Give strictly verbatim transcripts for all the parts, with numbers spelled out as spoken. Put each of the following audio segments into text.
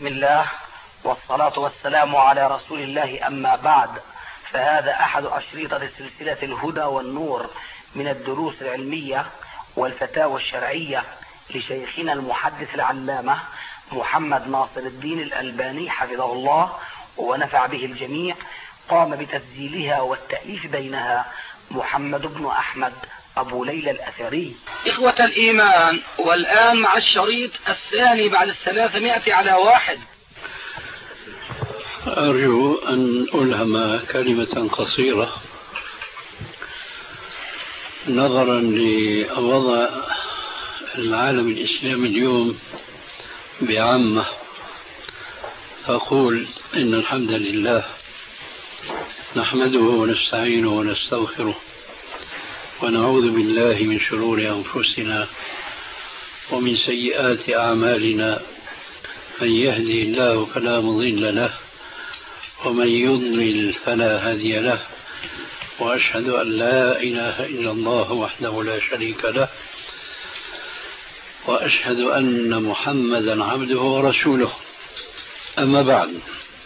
بسم الله والصلاة والسلام على رسول الله، أما بعد، فهذا أحد أشريطة سلسلة الهدى والنور من الدروس العلمية والفتاوى الشرعية لشيخنا المحدث العلامة محمد ناصر الدين الألباني حفظه الله ونفع به الجميع. قام بتسجيلها والتأليف بينها محمد بن أحمد أبو ليلى الأثري. إخوة الإيمان، والآن مع الشريط الثاني بعد الثلاثمائة على واحد. أرجو أن ألهم كلمة قصيرة نظرا لوضع العالم الإسلامي اليوم بعامة، فأقول إن الحمد لله نحمده ونستعينه ونستغفره ونعوذ بالله من شرور أنفسنا ومن سيئات أعمالنا، من يهدي الله فلا مضل له ومن يضلل فلا هادي له، وأشهد أن لا إله إلا الله وحده لا شريك له، وأشهد أن محمدا عبده ورسوله. أما بعد،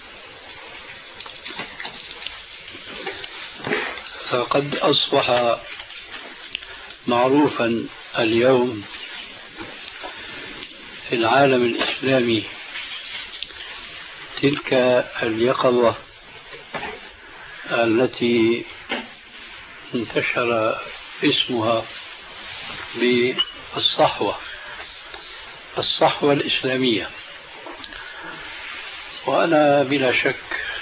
فقد أصبح معروفا اليوم في العالم الإسلامي تلك اليقظة التي انتشر اسمها بالصحوة الصحوة الإسلامية. وأنا بلا شك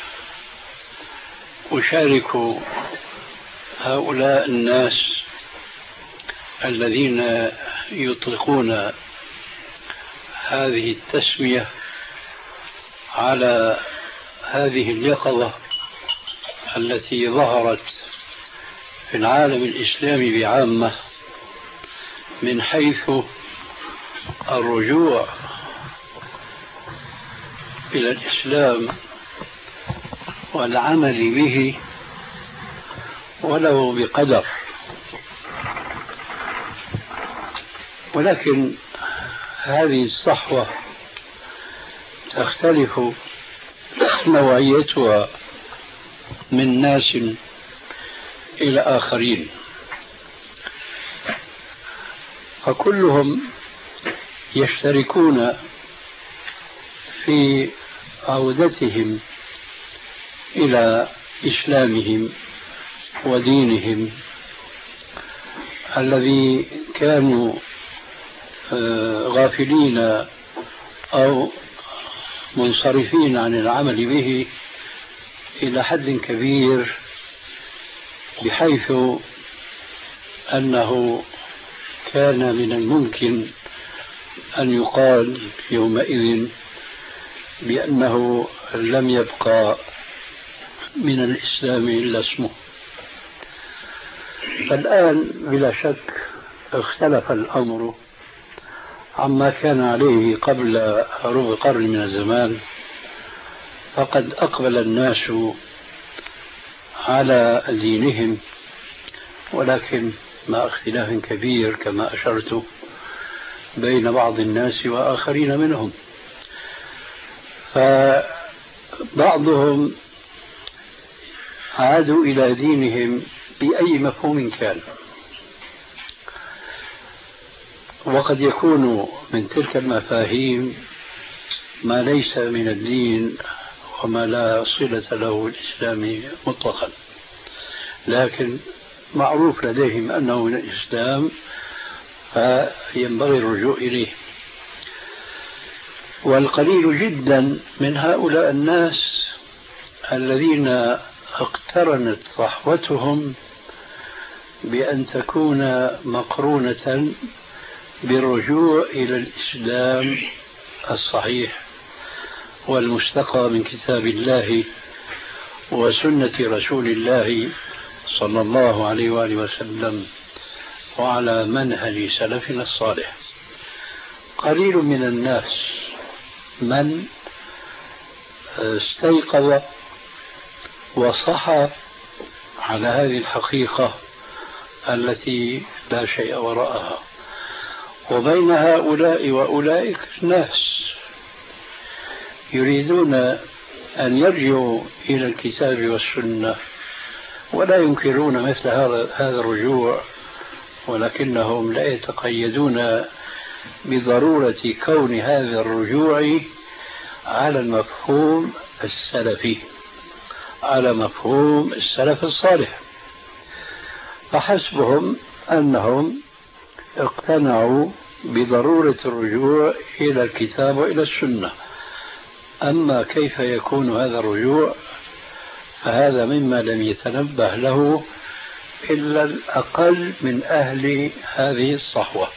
أشارك هؤلاء الناس الذين يطلقون هذه التسمية على هذه اليقظة التي ظهرت في العالم الإسلامي بعامة، من حيث الرجوع إلى الإسلام والعمل به ولو بقدر. ولكن هذه الصحوة تختلف نوعيتها من ناس إلى آخرين، فكلهم يشتركون في عودتهم إلى إسلامهم ودينهم الذي كانوا غافلين أو منصرفين عن العمل به إلى حد كبير، بحيث أنه كان من الممكن أن يقال يومئذ بأنه لم يبقى من الإسلام إلا اسمه. فالآن بلا شك اختلف الأمر عما كان عليه قبل ربع قرن من الزمان، فقد أقبل الناس على دينهم، ولكن مع اختلاف كبير كما أشرت بين بعض الناس وآخرين منهم. فبعضهم عادوا إلى دينهم بأي مفهوم كان، وقد يكون من تلك المفاهيم ما ليس من الدين وما لا صلة له الإسلام مطلقا، لكن معروف لديهم أنه من الإسلام فينبغي الرجوع إليه. والقليل جدا من هؤلاء الناس الذين اقترنت صحوتهم بأن تكون مقرونة بالرجوع إلى الإسلام الصحيح والمستقى من كتاب الله وسنة رسول الله صلى الله عليه وآله وسلم وعلى منهج سلفنا الصالح. قليل من الناس من استيقظ وصحى على هذه الحقيقة التي لا شيء وراءها. وبين هؤلاء وأولئك ناس يريدون أن يرجعوا إلى الكتاب والسنة ولا ينكرون مثل هذا الرجوع، ولكنهم لا يتقيدون بضرورة كون هذا الرجوع على المفهوم السلفي، على مفهوم السلف الصالح، فحسبهم أنهم اقتنعوا بضرورة الرجوع إلى الكتاب وإلى السنة. أما كيف يكون هذا الرجوع فهذا مما لم يتنبه له إلا الأقل من أهل هذه الصحوة.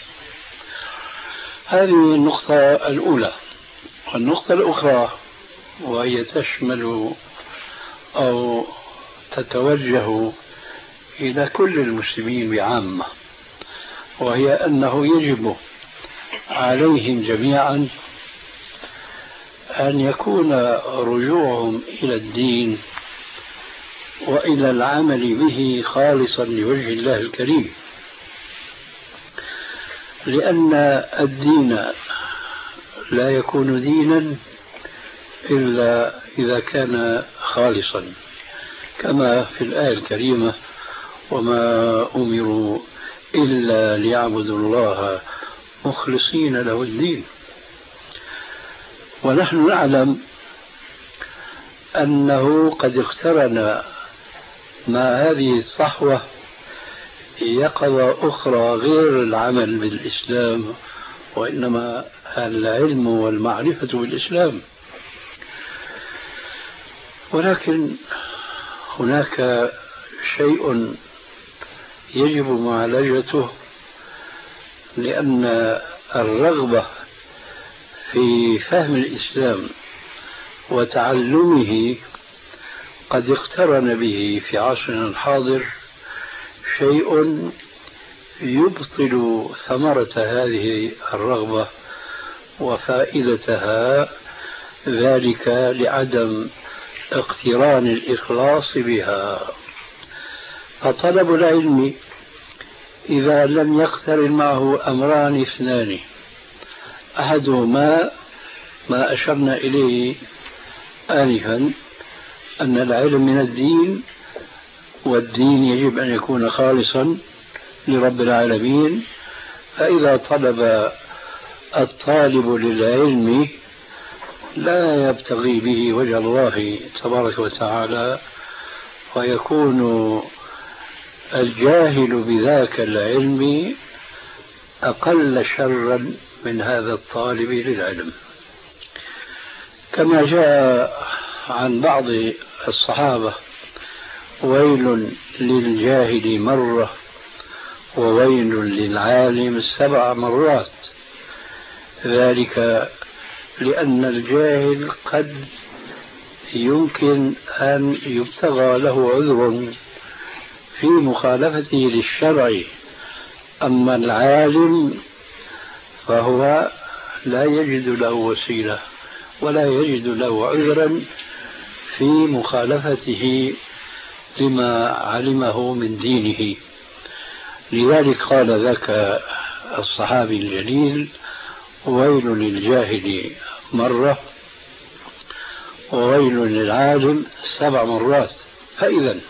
هذه النقطة الأولى. والنقطة الأخرى وهي تشمل أو تتوجه إلى كل المسلمين بعامة، وهي أنه يجب عليهم جميعا أن يكون رجوعهم إلى الدين وإلى العمل به خالصا لوجه الله الكريم، لأن الدين لا يكون دينا إلا إذا كان خالصا، كما في الآية الكريمة: وما أمروا إلا ليعبدوا الله مخلصين له الدين. ونحن نعلم أنه قد اقترن مع هذه الصحوة يقظة أخرى غير العمل بالإسلام، وإنما العلم والمعرفة بالإسلام. ولكن هناك شيء يجب معالجته، لأن الرغبة في فهم الإسلام وتعلمه قد اقترن به في عصرنا الحاضر شيء يبطل ثمرة هذه الرغبة وفائدتها، ذلك لعدم اقتران الإخلاص بها. فطلب العلم إذا لم يقترن معه أمران اثنان، أحدهما ما أشرنا إليه آنفا، أن العلم من الدين، والدين يجب أن يكون خالصا لرب العالمين. فإذا طلب الطالب للعلم لا يبتغي به وجه الله تبارك وتعالى، ويكون الجاهل بذاك العلم أقل شرا من هذا الطالب للعلم. كما جاء عن بعض الصحابة: ويل للجاهل مرة وويل للعالم سبع مرات. ذلك لأن الجاهل قد يمكن أن يبتغى له عذر في مخالفته للشرع، أما العالم فهو لا يجد له وسيلة ولا يجد له عذرا في مخالفته لما علمه من دينه. لذلك قال ذاك الصحابي الجليل: ويل للجاهل مرة وويل للعالم سبع مرات. فإذا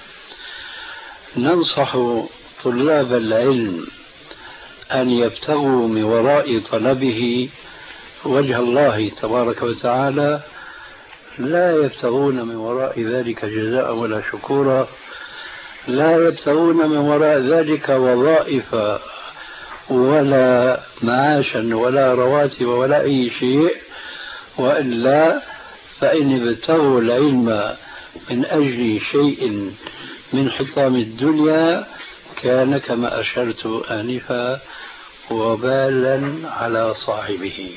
ننصح طلاب العلم أن يبتغوا من وراء طلبه وجه الله تبارك وتعالى، لا يبتغون من وراء ذلك جزاء ولا شكورا، لا يبتغون من وراء ذلك وظائف ولا معاشا ولا رواتب ولا أي شيء، وإلا فإن ابتغوا العلم من أجل شيء من حطام الدنيا كان كما أشرت آنفا وبالا على صاحبه.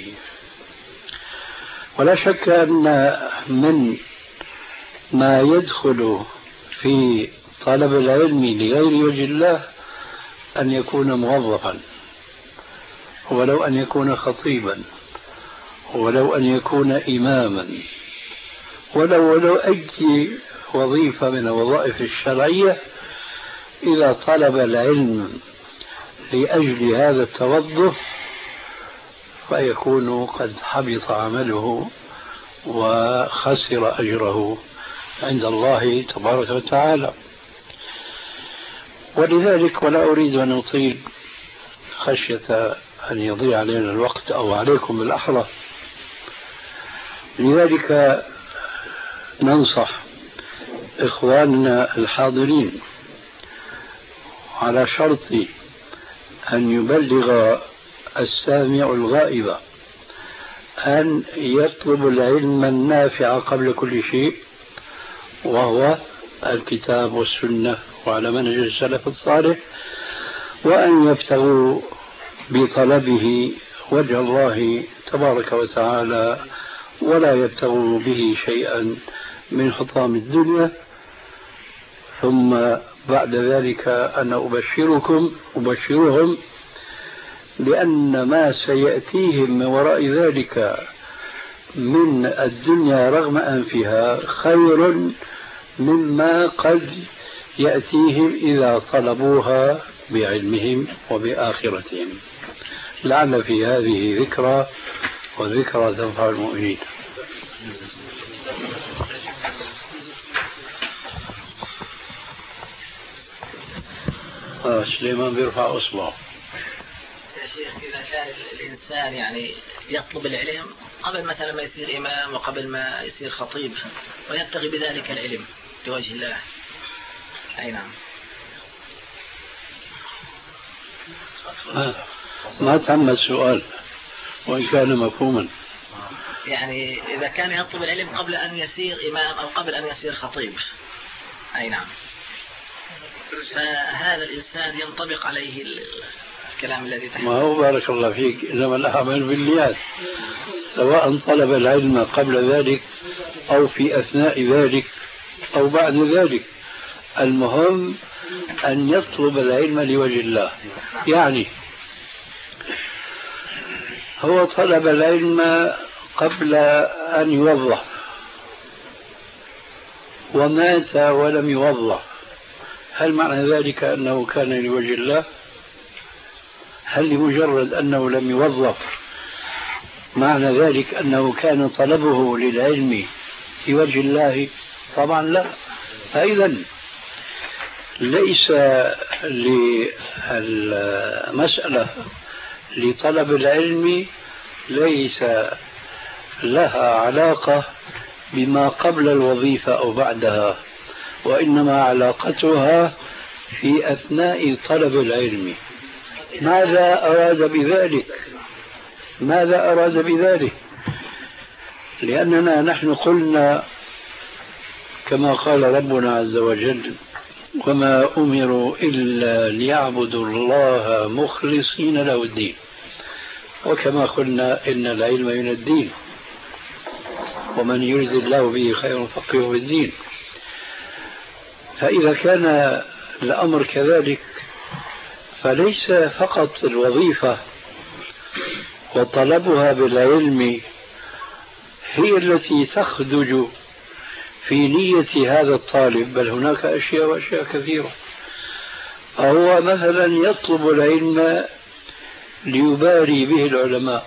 ولا شك أن من ما يدخل في طلب العلم لغير وجه الله أن يكون موظفا، ولو أن يكون خطيبا، ولو أن يكون إماما، ولو ولو أي وظيفة من الوظائف الشرعية، إذا طلب العلم لأجل هذا التوظف فيكون قد حبط عمله وخسر أجره عند الله تبارك وتعالى. ولذلك ولا أريد أن أطيل خشية أن يضيع علينا الوقت أو عليكم بالأحرى، لذلك ننصح إخواننا الحاضرين على شرط أن يبلغ السامع الغائب أن يطلب العلم النافع قبل كل شيء، وهو الكتاب والسنة وعلى منهج السلف الصالح، وأن يبتغوا بطلبه وجه الله تبارك وتعالى ولا يبتغوا به شيئا من حطام الدنيا. ثم بعد ذلك أنا أبشركم أبشرهم لأن ما سيأتيهم من وراء ذلك من الدنيا رغم أنفها خير مما قد يأتيهم إذا طلبوها بعلمهم وبآخرتهم. لعل في هذه ذكرى، والذكرى تنفع المؤمنين. آه سليمان بيرفع أصبعه. يا شيخ، إذا كان الإنسان يعني يطلب العلم قبل مثلا ما يصير إمام وقبل ما يصير خطيب ويبتغي بذلك العلم لوجه الله، أي نعم. آه. ما تم السؤال وإن كان مفهوما. يعني إذا كان يطلب العلم قبل أن يصير إمام أو قبل أن يصير خطيب، أي نعم، فهذا الإنسان ينطبق عليه الكلام الذي تحدث. ما هو بارك الله فيك، إنما الأعمال بالنيات، سواء طلب العلم قبل ذلك أو في أثناء ذلك أو بعد ذلك، المهم أن يطلب العلم لوجه الله. يعني هو طلب العلم قبل أن يوظف ومات ولم يوظف، هل معنى ذلك أنه كان لوجه الله؟ هل لمجرد أنه لم يوظف معنى ذلك أنه كان طلبه للعلم لوجه الله؟ طبعا لا. فإذا ليس للمسألة لطلب العلم ليس لها علاقة بما قبل الوظيفة أو بعدها، وإنما علاقتها في أثناء طلب العلم. ماذا أراد بذلك؟ ماذا أراد بذلك؟ لأننا نحن قلنا كما قال ربنا عز وجل: وما أمروا إلا ليعبدوا الله مخلصين له الدين. وكما قلنا إن العلم من الدين، ومن يريد الله به خيرا فقهه في الدين. فإذا كان الأمر كذلك فليس فقط الوظيفة وطلبها بالعلم هي التي تخدج في نية هذا الطالب، بل هناك أشياء وأشياء كثيرة. فهو مثلا يطلب العلم ليباري به العلماء،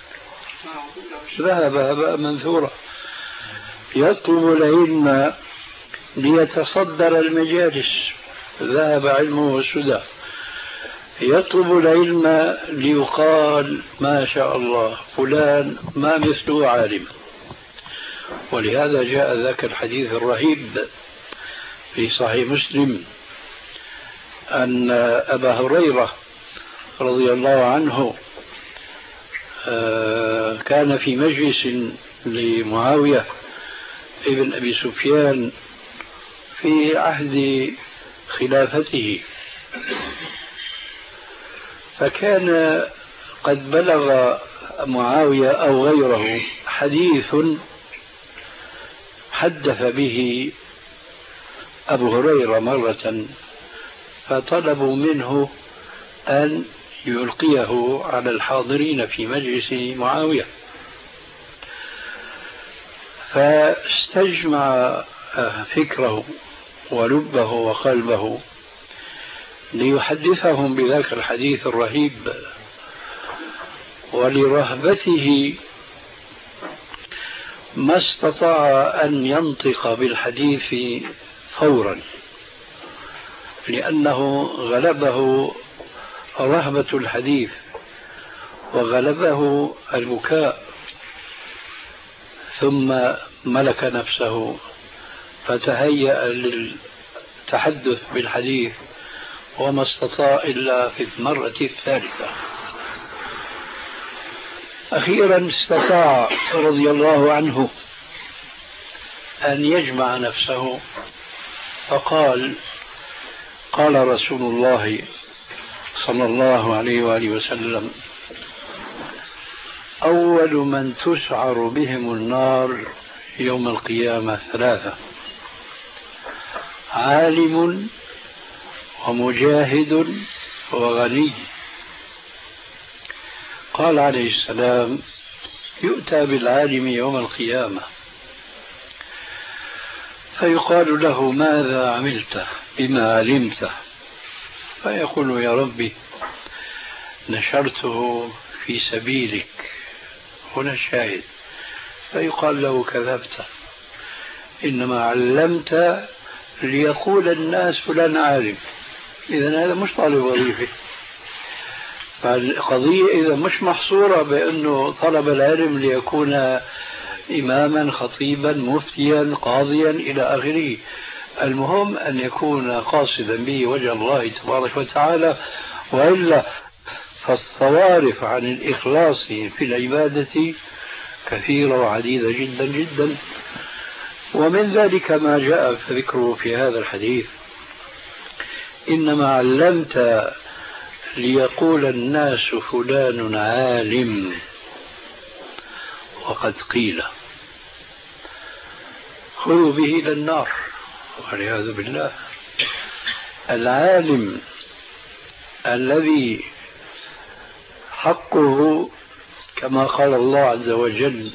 ذهب هباء منثورا. يطلب العلم ليتصدر المجالس، ذهب علمه السدى. يطلب العلم ليقال ما شاء الله فلان ما مثله عالم. ولهذا جاء ذاك الحديث الرهيب في صحيح مسلم أن أبا هريرة رضي الله عنه كان في مجلس لمعاوية ابن أبي سفيان في عهد خلافته، فكان قد بلغ معاوية أو غيره حديث حدث به أبو هريرة مرة، فطلبوا منه أن يلقيه على الحاضرين في مجلس معاوية، فاستجمع فكره ولبه وقلبه ليحدثهم بذاك الحديث الرهيب. ولرهبته ما استطاع أن ينطق بالحديث فورا، لأنه غلبه رهبة الحديث وغلبه البكاء، ثم ملك نفسه فتهيأ للتحدث بالحديث، وما استطاع إلا في المرة الثالثة. أخيرا استطاع رضي الله عنه أن يجمع نفسه فقال: قال رسول الله صلى الله عليه وآله وسلم: أول من تسعر بهم النار يوم القيامة ثلاثة: عالم ومجاهد وغني. قال عليه السلام: يؤتى بالعالم يوم القيامة فيقال له: ماذا عملت بما علمت؟ فيقول: يا ربي نشرته في سبيلك. هنا الشاهد. فيقال له: كذبت، إنما علمت ليقول الناس فلان عالم. إذن هذا مش طالب وظيفة. فالقضية إذا مش محصورة بأنه طلب العلم ليكون إماما خطيبا مفتيا قاضيا إلى آخره، المهم أن يكون قاصدا به وجه الله تبارك وتعالى، وإلا فالصوارف عن الإخلاص في العبادة كثيرة وعديدة جدا جدا. ومن ذلك ما جاء ذكره في هذا الحديث: إنما علمت ليقول الناس فلان عالم، وقد قيل. خذوا به إلى النار والعياذ بالله. العالم الذي حقه كما قال الله عز وجل: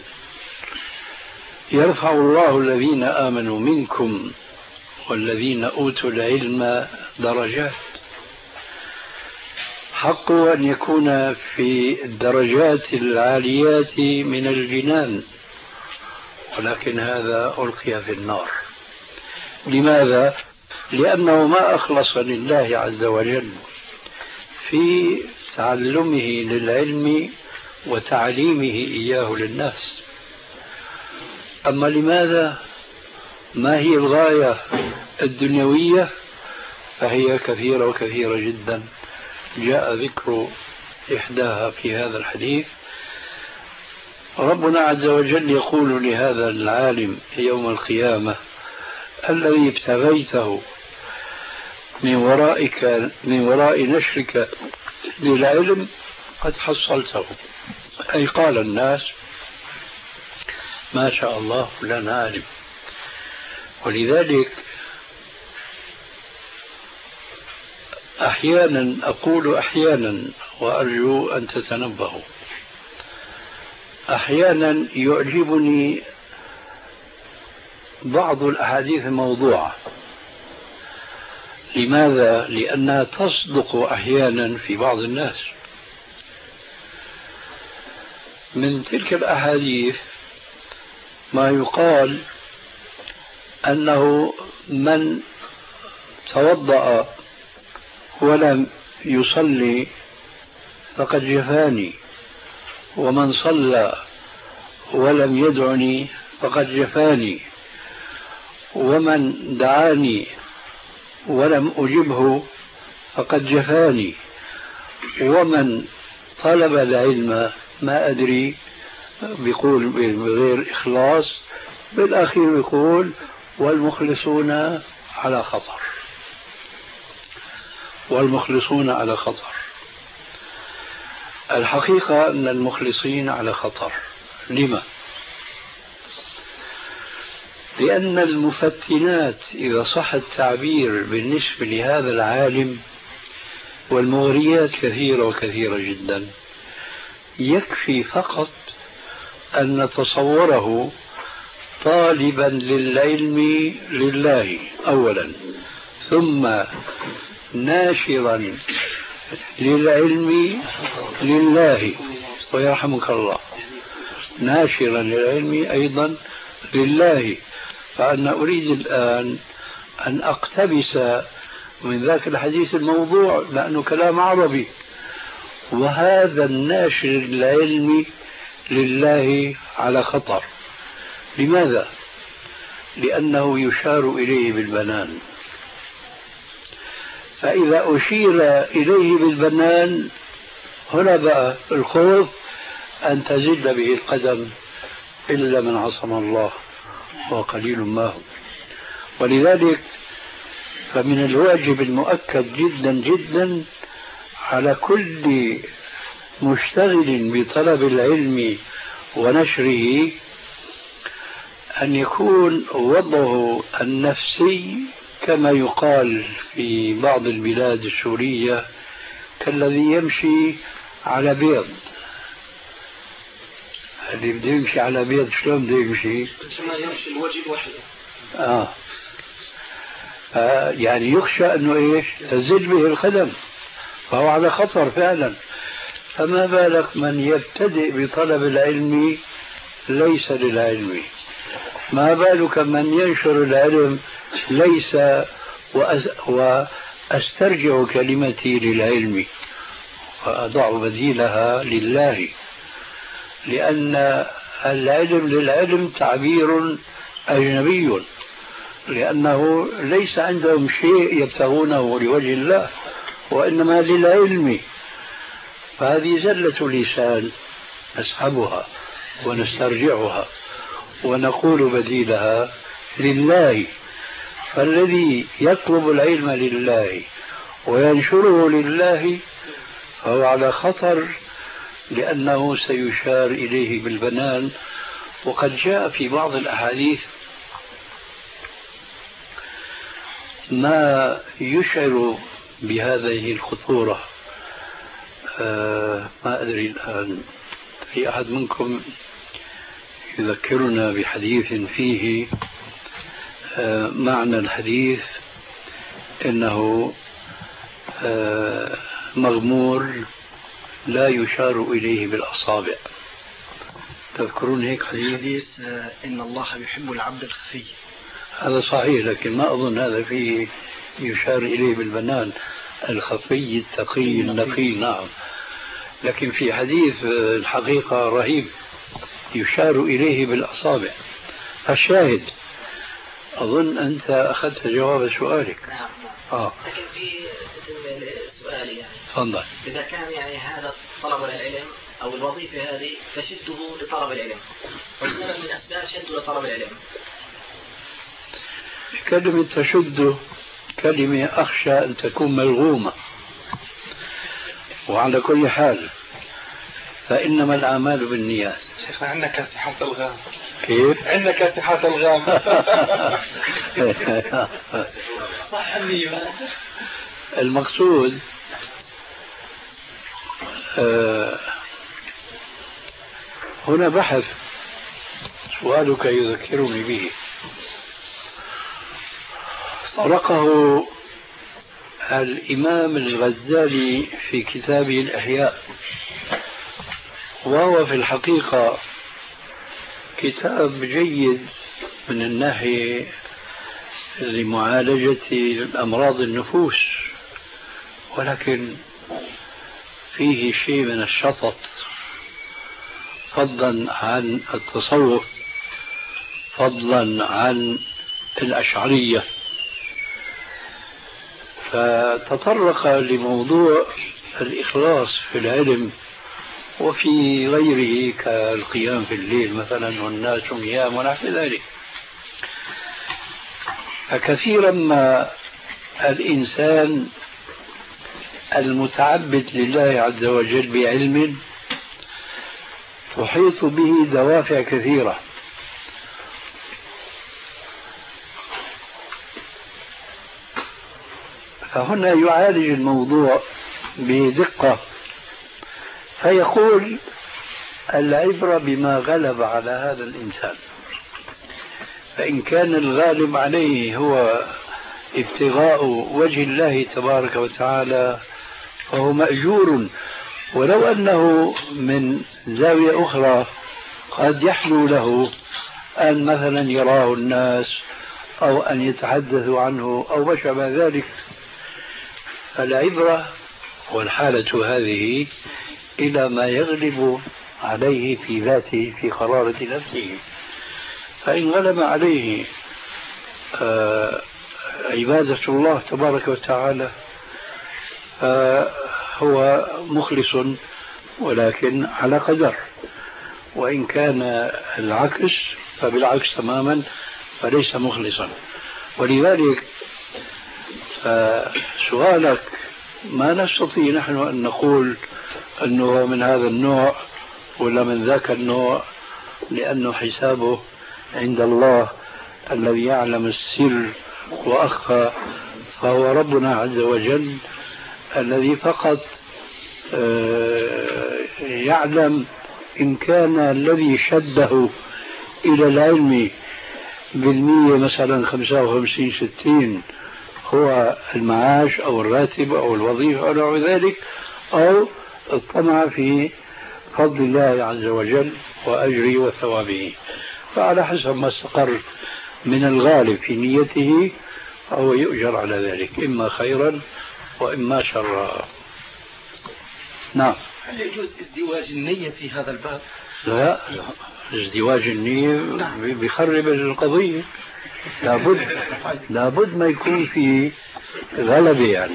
يرفع الله الذين آمنوا منكم والذين أوتوا العلم درجات. حقه أن يكون في الدرجات العاليات من الجنان، ولكن هذا ألقي في النار. لماذا؟ لأنه ما أخلص لله عز وجل في تعلمه للعلم وتعليمه إياه للناس. أما لماذا؟ ما هي الغاية الدنيوية؟ فهي كثيرة وكثيرة جدا، جاء ذكر إحداها في هذا الحديث. ربنا عز وجل يقول لهذا العالم يوم القيامة: الذي ابتغيته من ورائك من وراء نشرك للعلم قد حصلته. أي قال الناس: ما شاء الله فلان عالم. ولذلك أحيانا أقول أحيانا وأرجو أن تتنبهوا، أحيانا يعجبني بعض الأحاديث الموضوعة. لماذا؟ لأنها تصدق أحيانا في بعض الناس. من تلك الأحاديث ما يقال أنه من توضأ ولم يصلي فقد جفاني، ومن صلى ولم يدعني فقد جفاني، ومن دعاني ولم أجبه فقد جفاني، ومن طلب العلم ما أدري بيقول بغير إخلاص، بالأخير بيقول: والمخلصون على خطر. والمخلصون على خطر. الحقيقة أن المخلصين على خطر. لما؟ لأن المفتنات إذا صح التعبير بالنسبة لهذا العالم والمغريات كثيرة وكثيرة جدا. يكفي فقط أن نتصوره طالبا للعلم لله أولا، ثم ناشرا للعلم لله ويرحمك الله، ناشرا للعلم أيضا لله، فأنا أريد الآن أن أقتبس من ذاك الحديث الموضوع لأنه كلام عربي. وهذا الناشر العلمي لله على خطر. لماذا؟ لأنه يشار إليه بالبنان، فإذا أشير إليه بالبنان هنا بقى الخوف أن تزل به القدم إلا من عصم الله وقليل ما هم. ولذلك فمن الواجب المؤكد جدا جدا على كل مشتغل بطلب العلم ونشره أن يكون وضعه النفسي كما يقال في بعض البلاد السورية كالذي يمشي على بيض. اللي بده يمشي على بيض شلون بده يمشي؟ كما يمشي الوجه الوحيد. آه. آه يعني يخشى أنه إيش تزل به القدم، فهو على خطر فعلا. فما بالك من يبتدئ بطلب العلم ليس للعلم، ما بالك من ينشر العلم ليس وأسترجع كلمتي للعلم وأضع بديلها لله، لأن العلم للعلم تعبير أجنبي، لأنه ليس عندهم شيء يبتغونه لوجه الله وإنما للعلم. فهذه زلة لسان نسحبها ونسترجعها ونقول بديلها لله. فالذي يطلب العلم لله وينشره لله فهو على خطر، لأنه سيشار إليه بالبنان. وقد جاء في بعض الأحاديث ما يشعر بهذه الخطورة. آه ما أدري الآن في أحد منكم يذكرنا بحديث فيه آه معنى الحديث إنه آه مغمور لا يشار إليه بالأصابع. تذكرون هيك حديث؟ آه إن الله يحب العبد الخفي. هذا صحيح، لكن ما أظن هذا فيه يشار إليه بالبنان. الخفي التقي النقي نعم، لكن في حديث الحقيقة رهيب يشار إليه بالأصابع. فالشاهد أظن أنت أخذت جواب سؤالك. نعم. آه. لكن في سؤالي يعني تفضل. إذا كان يعني هذا طلب العلم أو الوظيفة هذه تشده لطلب العلم، والسبب من أسباب شده لطلب العلم. كلمة تشد كلمة أخشى أن تكون ملغومة، وعلى كل حال فإنما الأعمال بالنيات. شيخنا عندنا كاسحات الغام. كيف؟ عندنا كاسحات الغام. صح النية. المقصود آه هنا بحث سؤالك يذكرني به طرقه الإمام الغزالي في كتابه الأحياء، وهو في الحقيقة كتاب جيد من الناحية لمعالجة أمراض النفوس، ولكن فيه شيء من الشطط فضلا عن التصوف، فضلا عن الأشعرية. فتطرق لموضوع الإخلاص في العلم وفي غيره كالقيام في الليل مثلا والناس نيام ونحو ذلك. فكثيرا ما الإنسان المتعبد لله عز وجل بعلم تحيط به دوافع كثيرة، فهنا يعالج الموضوع بدقة فيقول العبرة بما غلب على هذا الإنسان، فإن كان الغالب عليه هو ابتغاء وجه الله تبارك وتعالى فهو مأجور، ولو أنه من زاوية أخرى قد يحلو له أن مثلا يراه الناس أو أن يتحدثوا عنه أو ما شابه ذلك. العبرة والحالة هذه إلى ما يغلب عليه في ذاته في قرارة نفسه. فإن غلب عليه آه عبادة الله تبارك وتعالى فهو مخلص ولكن على قدر، وإن كان العكس فبالعكس تماما فليس مخلصا. ولذلك سؤالك ما نستطيع نحن أن نقول أنه من هذا النوع ولا من ذاك النوع، لأنه حسابه عند الله الذي يعلم السر وأخفى، فهو ربنا عز وجل الذي فقط يعلم إن كان الذي شده إلى العلم بالمية مثلا خمسة وخمسين ستين هو المعاش أو الراتب أو الوظيفة أو نحو ذلك، أو الطمع في فضل الله عز وجل وأجره وثوابه. فعلى حسب ما استقر من الغالب في نيته فهو يؤجر على ذلك، إما خيرا وإما شرا. نعم. هل يجوز ازدواج النية في هذا الباب؟ لا، ازدواج النية بيخرب القضية. لابد لابد ما يكون في غلبة، يعني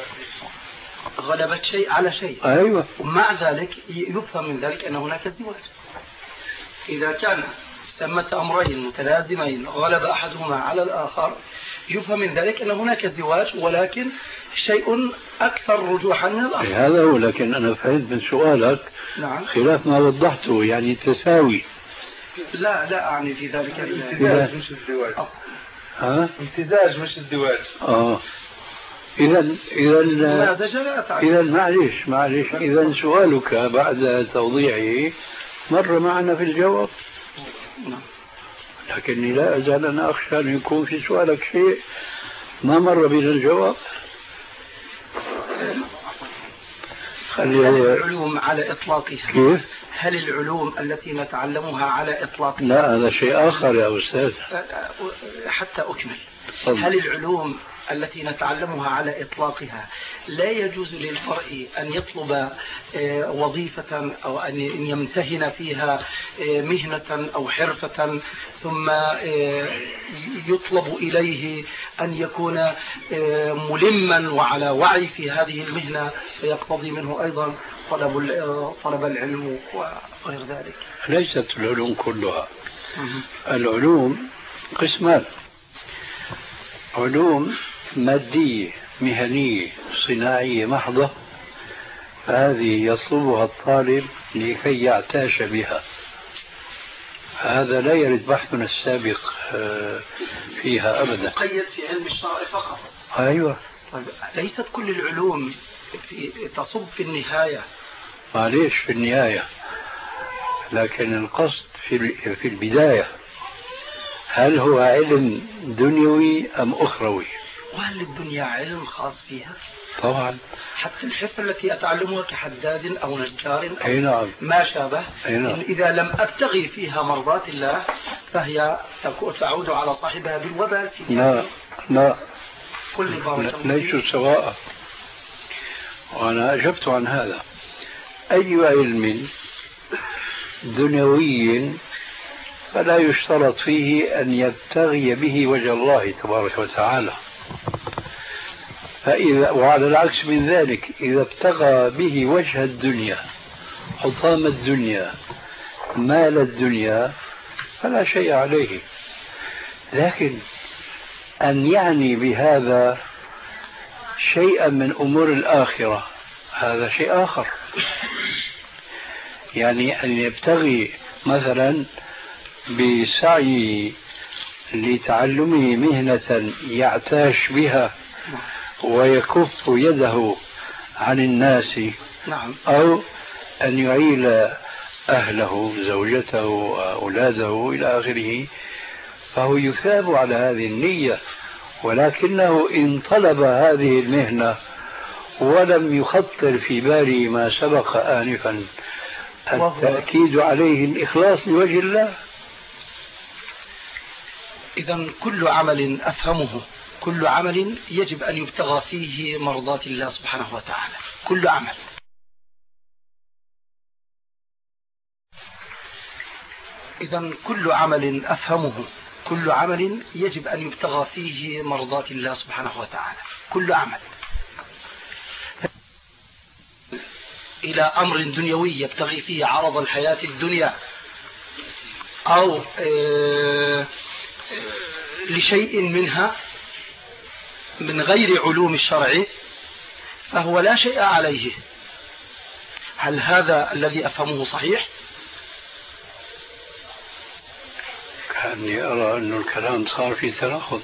غلبة شيء على شيء. أيوة. ومع ذلك يفهم من ذلك أن هناك ازدواج. إذا كان ثمة أمرين متلازمين غلب أحدهما على الآخر يفهم من ذلك أن هناك ازدواج، ولكن شيء أكثر رجوحا من الآخر. هذا هو. لكن أنا فهمت من سؤالك نعم. خلاف ما وضحته، يعني تساوي. لا لا أعني في ذلك امتزاج مش ازدواج. ها؟ امتزاج مش ازدواج. آه. إذا إذا إذا معلش معلش إذا سؤالك بعد توضيحه مر معنا في الجواب، لكني لا أزال أنا أخشى أن يكون في سؤالك شيء ما مر بنا الجواب. هل العلوم على إطلاقها كيف؟ هل العلوم التي نتعلمها على إطلاقها؟ لا، هذا شيء آخر يا أستاذ. حتى أكمل. صدق. هل العلوم التي نتعلمها على إطلاقها لا يجوز للمرء أن يطلب وظيفة أو أن يمتهن فيها مهنة أو حرفة ثم يطلب إليه أن يكون ملما وعلى وعي في هذه المهنة، فيقتضي منه أيضا طلب طلب العلم وغير ذلك؟ ليست العلوم كلها. العلوم قسمان: علوم مادية مهنية صناعية محضة، هذه يطلبها الطالب لكي يعتاش بها، هذا لا يرد بحثنا السابق فيها أبدا. قيد في علم الشرع فقط. أيوة. طيب ليست كل العلوم تصب في النهاية؟ معليش في النهاية، لكن القصد في في البداية هل هو علم دنيوي أم أخروي؟ وهل الدنيا علم خاص فيها؟ طبعا. حتى الحرفة التي أتعلمها كحداد أو نجار أو أي نعم. ما شابه، نعم. إذا لم أبتغي فيها مرضات الله فهي تعود على صاحبها بالوبال. لا لا، كل ليسوا سواء، وأنا أجبت عن هذا. أي علم دنيوي فلا يشترط فيه أن يبتغي به وجه الله تبارك وتعالى، فإذا وعلى العكس من ذلك إذا ابتغى به وجه الدنيا، حطام الدنيا، مال الدنيا، فلا شيء عليه. لكن أن يعني بهذا شيئا من أمور الآخرة هذا شيء آخر. يعني أن يبتغي مثلا بسعي لتعلمه مهنة يعتاش بها ويكف يده عن الناس، نعم. أو أن يعيل أهله زوجته أولاده إلى آخره، فهو يثاب على هذه النية. ولكنه إن طلب هذه المهنة ولم يخطر في باله ما سبق آنفا، التأكيد عليه الإخلاص لوجه الله. إذا كل عمل أفهمه كل عمل يجب أن يبتغى فيه مرضات الله سبحانه وتعالى. كل عمل إذا كل عمل أفهمه كل عمل يجب أن يبتغى فيه مرضات الله سبحانه وتعالى. كل عمل إلى أمر دنيوي يبتغي فيه عرض الحياة الدنيا أو لشيء منها من غير علوم الشرع فهو لا شيء عليه. هل هذا الذي أفهمه صحيح؟ كأني أرى أن الكلام صار في تناقض.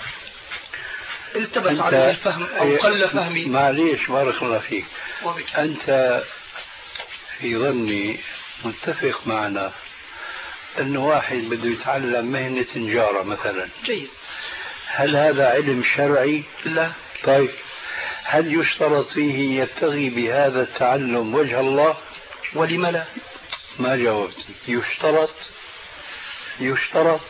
التبس عليه الفهم أو قل فهمي. معليش بارك الله فيك. وبك. أنت في ظني متفق معنا أن واحد بده يتعلم مهنة نجارة مثلا. جيد. هل هذا علم شرعي؟ لا. طيب هل يشترط فيه يبتغي بهذا التعلم وجه الله؟ ولم لا؟ ما جاوبتني. يشترط يشترط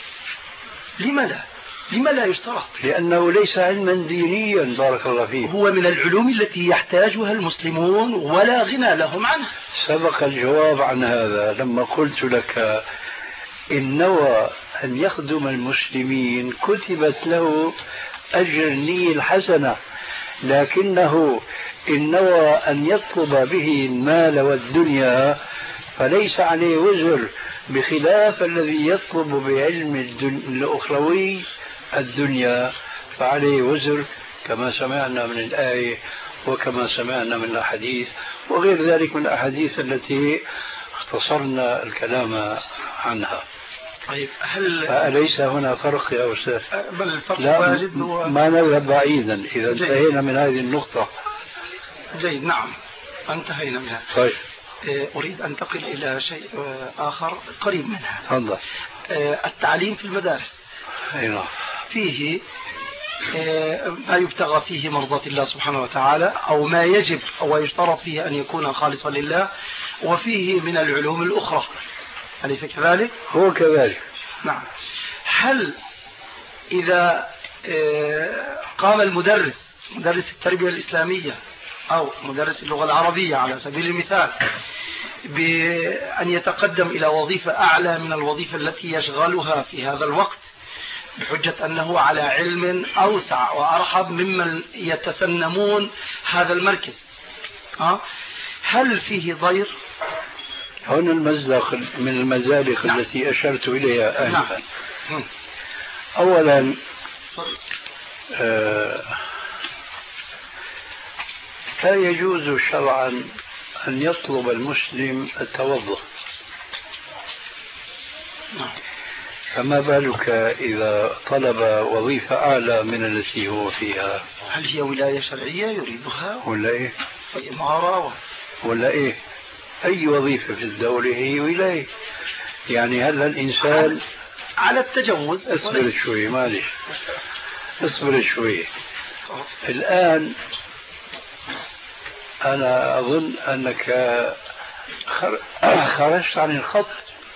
لم لا؟ لم لا يشترط؟ لأنه ليس علما دينيا بارك الله فيه. هو من العلوم التي يحتاجها المسلمون ولا غنى لهم عنها. سبق الجواب عن هذا لما قلت لك إن نوى أن يخدم المسلمين كتبت له أجر النية الحسنة، لكنه إن نوى أن يطلب به المال والدنيا فليس عليه وزر، بخلاف الذي يطلب بعلم الأخروي الدنيا فعليه وزر، كما سمعنا من الآية وكما سمعنا من الأحاديث وغير ذلك من الأحاديث التي اختصرنا الكلام عنها. طيب هل أليس هنا فرق يا أستاذ؟ بل الفرق لا واجد هو... ما نذهب بعيدا إذا جيد. انتهينا من هذه النقطة. جيد. نعم انتهينا منها. طيب أريد أن أنتقل إلى شيء آخر قريب منها. تفضل. التعليم في المدارس. أيوة. فيه ما يبتغى فيه مرضاة الله سبحانه وتعالى أو ما يجب أو يشترط فيه أن يكون خالصا لله، وفيه من العلوم الأخرى، أليس كذلك؟ هو كذلك. نعم. هل إذا قام المدرس مدرس التربية الإسلامية أو مدرس اللغة العربية على سبيل المثال بأن يتقدم إلى وظيفة أعلى من الوظيفة التي يشغلها في هذا الوقت بحجة أنه على علم أوسع وأرحب ممن يتسنمون هذا المركز، هل فيه ضير؟ هنا المزلق من المزالق نعم. التي أشرت إليها آنفا. نعم. أولا آه لا يجوز شرعا أن يطلب المسلم التوظف. نعم. فما بالك إذا طلب وظيفة أعلى من التي هو فيها؟ هل هي ولاية شرعية يريدها ولا إيه؟ إمارة ولا إيه؟ أي وظيفة في الدولة هي ولاية. يعني هل الإنسان على التجوز؟ اصبر شوي معلش اصبر شوي. الآن أنا أظن أنك خرجت عن الخط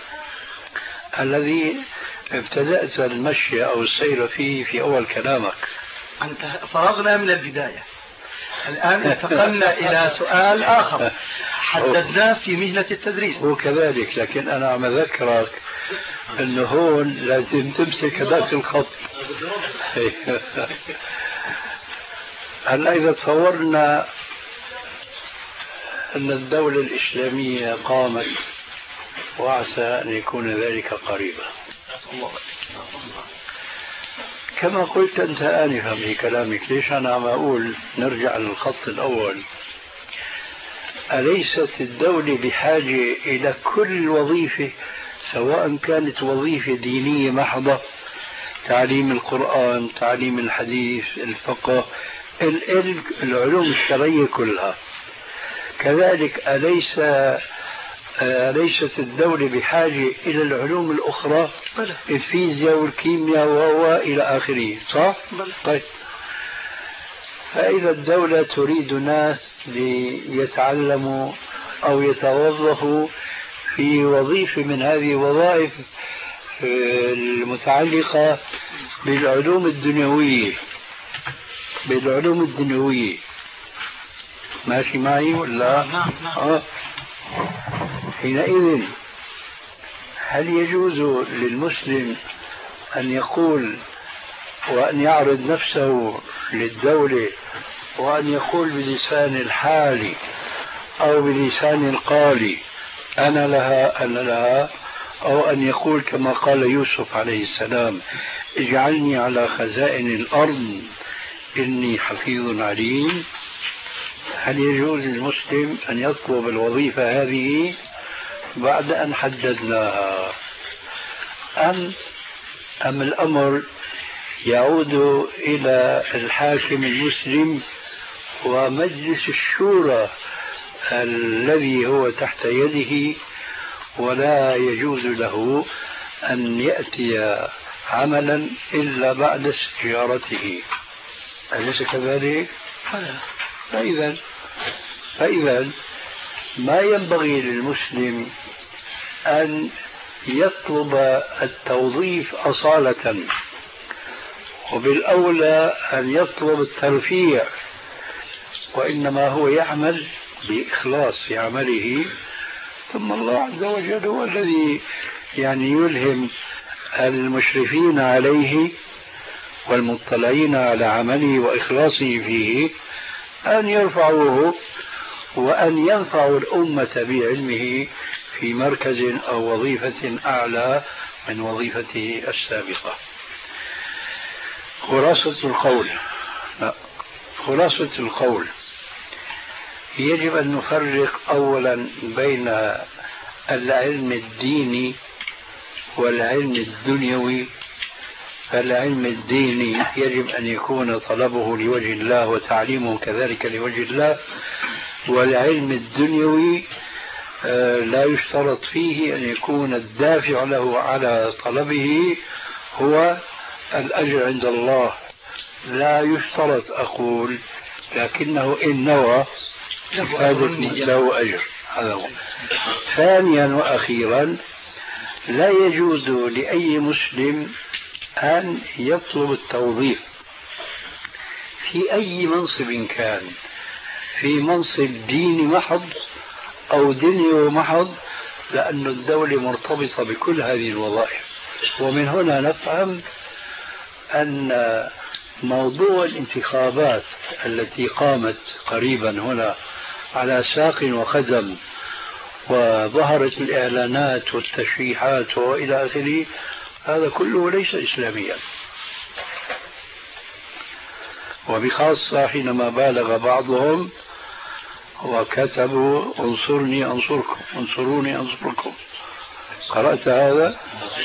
الذي ابتدأت المشي أو السير فيه في أول كلامك. أنت فرغنا من البداية، الآن انتقلنا إلى سؤال آخر حددناه في مهنة التدريس. هو كذلك، لكن أنا عم أذكرك أنه هون لازم تمسك هذاك الخط. هلا إذا تصورنا أن الدولة الإسلامية قامت وعسى أن يكون ذلك قريبا، كما قلت أنت آنفا في كلامك، ليش أنا عم أقول نرجع للخط الأول؟ أليست الدولة بحاجة إلى كل وظيفة سواء كانت وظيفة دينية محضة، تعليم القرآن، تعليم الحديث، الفقه، العلم، العلوم الشرعية كلها؟ كذلك أليس أليست الدولة بحاجة إلى العلوم الأخرى، الفيزياء والكيمياء وإلى آخره، صح؟ طيب، فإذا الدولة تريد ناس ليتعلموا أو يتوظفوا في وظيفة من هذه الوظائف المتعلقة بالعلوم الدنيوية، بالعلوم الدنيوية. ماشي معي ولا؟ نعم نعم. آه. حينئذ هل يجوز للمسلم أن يقول وأن يعرض نفسه للدولة وأن يقول بلسان الحال أو بلسان القال أنا لها أنا لها، أو أن يقول كما قال يوسف عليه السلام اجعلني على خزائن الأرض إني حفيظ عليم؟ هل يجوز للمسلم أن يطلب الوظيفة هذه بعد أن حددناها، أم أم الأمر يعود إلى الحاكم المسلم ومجلس الشورى الذي هو تحت يده، ولا يجوز له أن يأتي عملا إلا بعد استشارته؟ أليس كذلك؟ فإذا فإذا ما ينبغي للمسلم أن يطلب التوظيف أصالة، وبالأولى أن يطلب الترفيع، وإنما هو يعمل بإخلاص في عمله، ثم الله عز وجل هو الذي يعني يلهم المشرفين عليه والمطلعين على عمله وإخلاصه فيه أن يرفعوه وأن ينفعوا الأمة بعلمه في مركز أو وظيفة أعلى من وظيفته السابقة. خلاصة القول لا. خلاصة القول يجب أن نفرق أولا بين العلم الديني والعلم الدنيوي. فالعلم الديني يجب أن يكون طلبه لوجه الله وتعليمه كذلك لوجه الله، والعلم الدنيوي لا يشترط فيه أن يكون الدافع له على طلبه هو الأجر عند الله، لا يشترط أقول، لكنه إن نوى له أجر. هذا هو. ثانيا وأخيرا لا يجوز لأي مسلم أن يطلب التوظيف في أي منصب كان، في منصب ديني محض أو دنيوي محض، لأن الدولة مرتبطة بكل هذه الوظائف. ومن هنا نفهم أن موضوع الانتخابات التي قامت قريبا هنا على ساق وقدم وظهرت الإعلانات والتشريحات وإلى آخره، هذا كله ليس إسلاميا، وبخاصة حينما بالغ بعضهم وكتبوا انصرني أنصركم انصروني أنصركم. قرأت هذا؟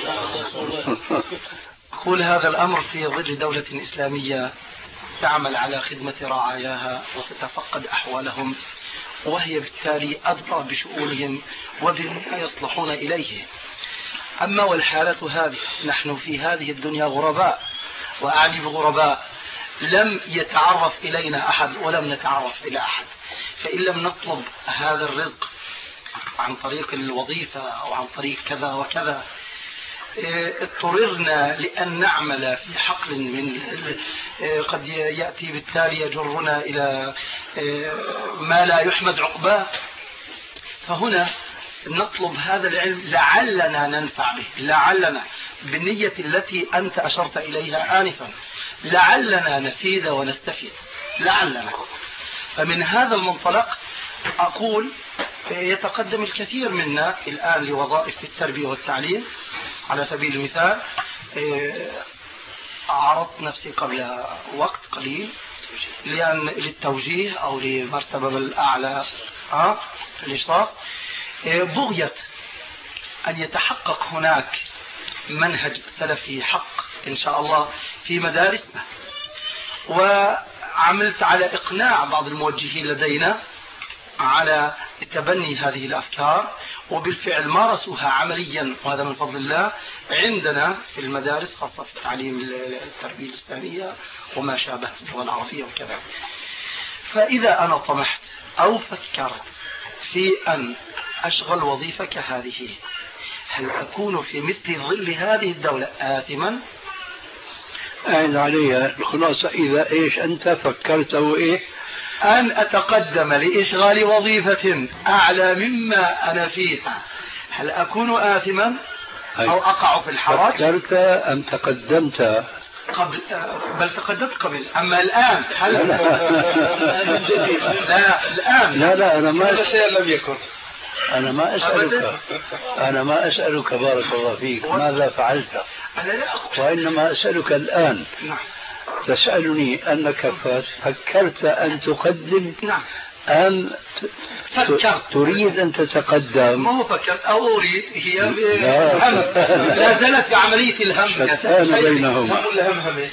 أقول هذا الأمر في ظل دولة إسلامية تعمل على خدمة رعاياها وتتفقد أحوالهم، وهي بالتالي أدرى بشؤونهم وبما يصلحون إليه. أما والحالة هذه، نحن في هذه الدنيا غرباء، وأعني بغرباء لم يتعرف إلينا أحد ولم نتعرف إلى أحد، فإن لم نطلب هذا الرزق عن طريق الوظيفة أو عن طريق كذا وكذا، اضطررنا لأن نعمل في حقل من قد يأتي بالتالي يجرنا إلى ما لا يحمد عقباه. فهنا نطلب هذا العلم لعلنا ننفع به، لعلنا بالنية التي أنت أشرت إليها آنفا، لعلنا نفيد ونستفيد، لعلنا. فمن هذا المنطلق أقول يتقدم الكثير منا الآن لوظائف في التربية والتعليم. على سبيل المثال عرضت نفسي قبل وقت قليل لأن للتوجيه أو لمرتبة الأعلى آه الإشراف، بغية أن يتحقق هناك منهج سلفي حق إن شاء الله في مدارسنا، وعملت على إقناع بعض الموجهين لدينا على تبني هذه الأفكار، وبالفعل مارسوها عمليا، وهذا من فضل الله عندنا في المدارس، خاصة في تعليم التربية الإسلامية وما شابه في اللغة العربية وكذا. فإذا أنا طمحت أو فكرت في أن أشغل وظيفة كهذه، هل أكون في مثل ظل هذه الدولة آثما؟ أعد عليها الخلاصة. إذا إيش أنت فكرت وإيه؟ أن أتقدم لإشغال وظيفة أعلى مما أنا فيها، هل أكون آثما أو أقع في الحرج؟ فكرت أم تقدمت قبل؟ بل تقدمت قبل. أما الآن هل لا لا الآن لا, لا أنا ما هذا شيء لم يكن. أنا ما أسألك أنا ما أسألك بارك الله فيك ماذا فعلت، أنا لا أقول. وإنما أسألك الآن. نعم. تسألني أنك فكرت أن تقدم نعم. أم فكرت. تريد أن تتقدم؟ ما هو فكرت أو أريد، هي لا. الهم. لا زالت في عملية الهم. شتان بينهما. هم الهم همي.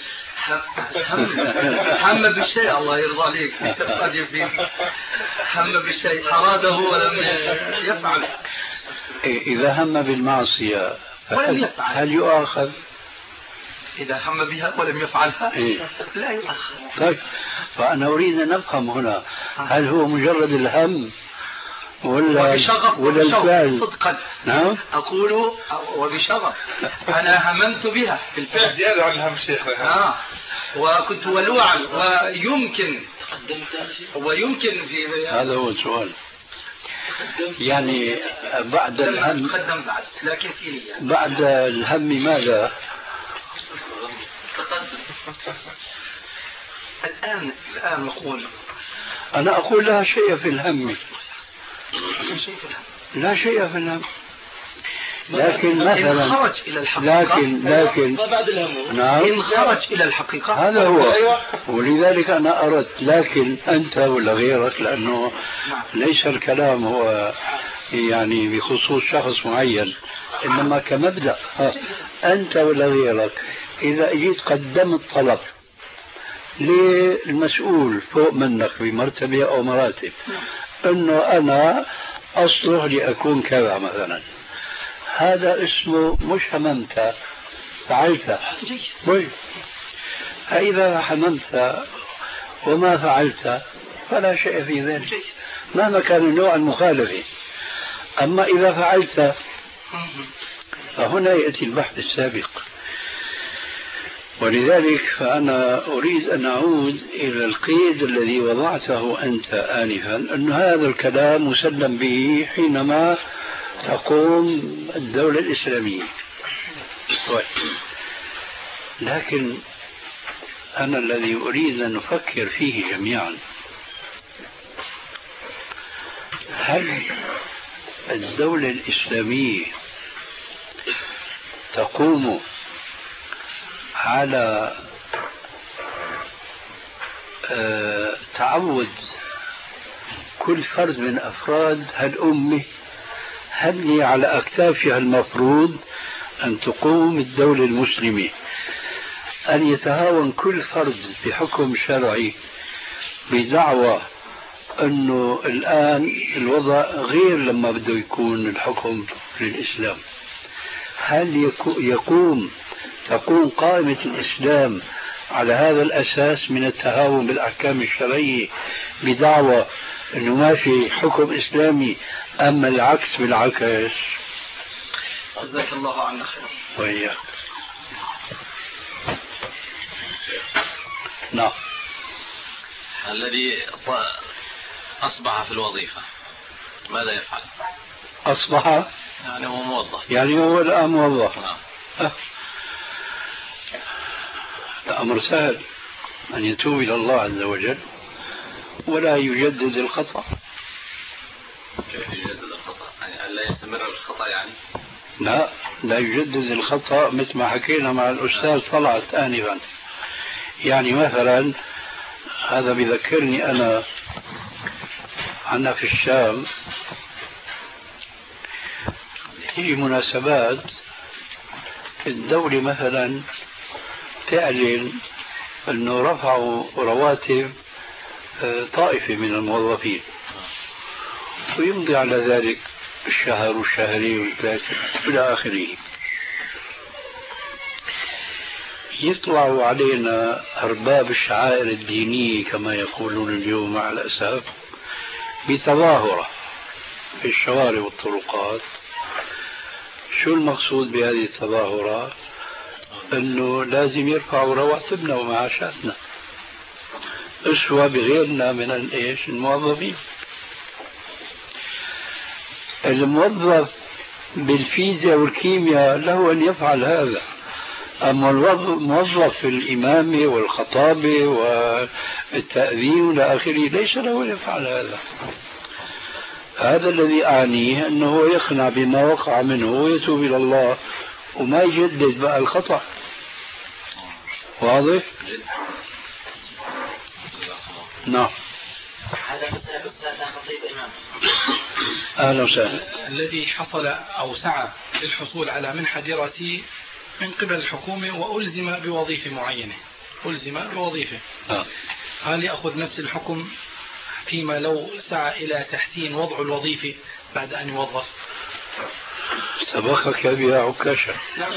هم بالشيء الله يرضى عليك قد يفيد. هم بالشيء أراده ولم يفعل. إذا هم بالمعصية هل يؤاخذ؟ إذا هم بها ولم يفعلها إيه؟ لا يؤاخذ. طيب فأنا أريد أن أفهم هنا، هل هو مجرد الهم ولا ولا الفعل؟ صدقا. نعم. أقول وبشغف أنا هممت بها بالفعل زيادة عن الهم شيخنا. آه. وكنت ولوعا ويمكن ويمكن في هذا هو السؤال. يعني بعد الهم تقدم بعد لكن في نية. بعد الهم ماذا؟ الآن الآن نقول أنا أقول لا شيء في الهم. لا شيء في الهم. لكن مثلا إن خرج إلى الحقيقة لكن لكن ما بعد الهم. نعم. إن خرج إلى الحقيقة هذا هو. ولذلك أنا أردت، لكن أنت ولا غيرك، لأنه ليس الكلام هو يعني بخصوص شخص معين، إنما كمبدأ. أنت ولا غيرك إذا جيت قدمت طلب للمسؤول فوق منك بمرتبة أو مراتب أنه أنا أصلح لأكون كذا مثلا، هذا اسمه مش هممت، فعلت. طيب فإذا هممت وما فعلت فلا شيء في ذلك مهما كان النوع المخالف. أما إذا فعلت فهنا يأتي البحث السابق. ولذلك فأنا أريد أن أعود إلى القيد الذي وضعته أنت آنفا، أن هذا الكلام مسلم به حينما تقوم الدولة الإسلامية. لكن أنا الذي أريد أن نفكر فيه جميعا، هل الدولة الإسلامية تقوم على أه تعود كل فرد من أفراد هالأمة؟ هل هي على أكتافها المفروض أن تقوم الدولة المسلمة أن يتهاون كل فرد بحكم شرعي بدعوى أنه الآن الوضع غير لما بده يكون الحكم للإسلام؟ هل يقوم تقوم قائمة الإسلام على هذا الأساس من التهاون بالأحكام الشرعية بدعوى أنه ما في حكم إسلامي، أما العكس بالعكس؟ جزاك الله عنا خير. وإياك. نعم. الذي أصبح في الوظيفة ماذا يفعل؟ أصبح يعني هو موظف، يعني هو الآن موظف. نعم. أه. الأمر سهل، أن يتوب إلى الله عز وجل ولا يجدد الخطأ. كيف يجدد الخطأ؟ يعني أن لا يستمر الخطأ يعني؟ لا لا يجدد الخطأ مثل ما حكينا مع الأستاذ طلعت آنفا. يعني مثلا هذا بذكرني أنا عنا في الشام تيجي مناسبات الدولة مثلا تعلن أنه رفعوا رواتب طائفة من الموظفين، ويمضي على ذلك الشهر والشهرين والثلاثة إلى آخره. يطلعوا علينا أرباب الشعائر الدينية كما يقولون اليوم مع الأسف بتظاهرة في الشوارع والطرقات، شو المقصود بهذه التظاهرات؟ أنه لازم يرفعوا رواتبنا ومعاشاتنا أسوة بغيرنا من الإيش الموظفين. الموظف بالفيزياء والكيمياء له أن يفعل هذا، أما الموظف في الإمامة والخطابة والتأذين والى آخره ليس له أن يفعل هذا. هذا الذي أعنيه أنه يقنع بما وقع منه ويتوب إلى الله وما يجدد بقى الخطأ. واضح؟ نعم. هذا مثل أستاذ خطيب إمام. أهلا وسهلا. الذي حصل أو سعى للحصول على منحة دراسية من قبل الحكومة وألزم بوظيفة معينة، ألزم بوظيفة، آه. هل يأخذ نفس الحكم فيما لو سعى إلى تحسين وضع الوظيفة بعد أن يوظف؟ سبقك بها عكاشة.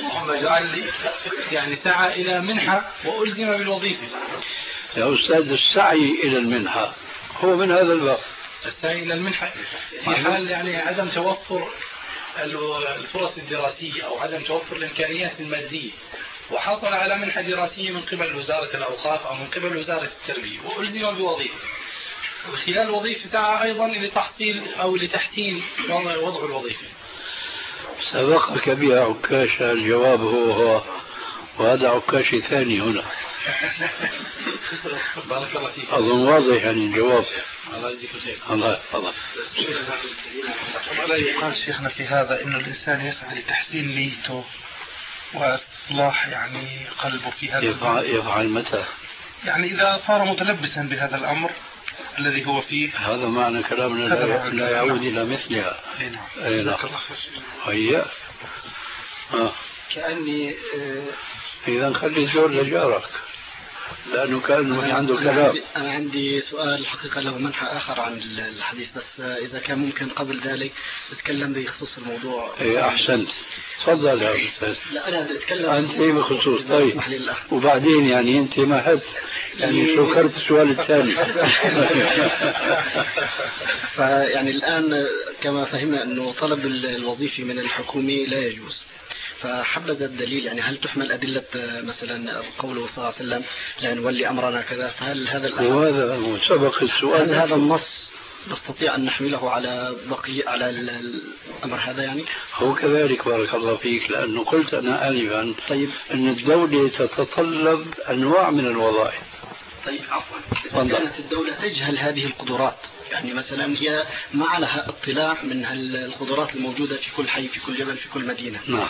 يعني سعى إلى منحة وألزم بالوظيفة. يا أستاذ السعي إلى المنحة هو من هذا الباب. السعي إلى المنحة في حال يعني عدم توفر الفرص الدراسية أو عدم توفر الإمكانيات المادية، وحصل على منحة دراسية من قبل وزارة الأوقاف أو من قبل وزارة التربية وألزم بوظيفة، وخلال الوظيفة سعى أيضا لتحصيل أو لتحسين وضع الوظيفة. سبقك بها عكاشة. الجواب هو هو، وهذا عكاشي ثاني هنا. بارك الله فيك. أظن واضح يعني الجواب. الله يجزيك خير. الله يحفظك. ولا يقال شيخنا في هذا إنه الإنسان يسعى لتحسين نيته وإصلاح يعني قلبه في هذا يفعل, يفعل متى؟ يعني إذا صار متلبسا بهذا الأمر الذي هو فيه. هذا معنى كلامنا لا, لا يعود إلى مثلها. أي نعم. هيا. آه. كأني إذا خلي الزور لجارك لأنه كأنه عنده كلام. أنا عندي سؤال الحقيقة له منحى آخر عن الحديث، بس إذا كان ممكن قبل ذلك نتكلم بخصوص الموضوع. إيه أحسنت، تفضل يا أستاذ. لا أنا أتكلم أنت بخصوص. طيب وبعدين يعني أنت ما حد يعني شكرت السؤال الثاني. فيعني الآن كما فهمنا أنه طلب الوظيفة من الحكومة لا يجوز، فحبذا الدليل، يعني هل تحمل أدلة مثلا قوله صلى الله عليه وسلم لا نولي أمرنا كذا، فهل هذا وهذا سبق السؤال، هل هذا النص نستطيع أن نحمله على بقية على الأمر هذا؟ يعني هو كذلك. بارك الله فيك. لأنه قلت أنا آنفا طيب أن الدولة تتطلب أنواع من الوظائف. طيب عفوا، إذا كانت الدولة تجهل هذه القدرات، يعني مثلا هي ما عليها اطلاع من القدرات الموجودة في كل حي في كل جبل في كل مدينة، نعم.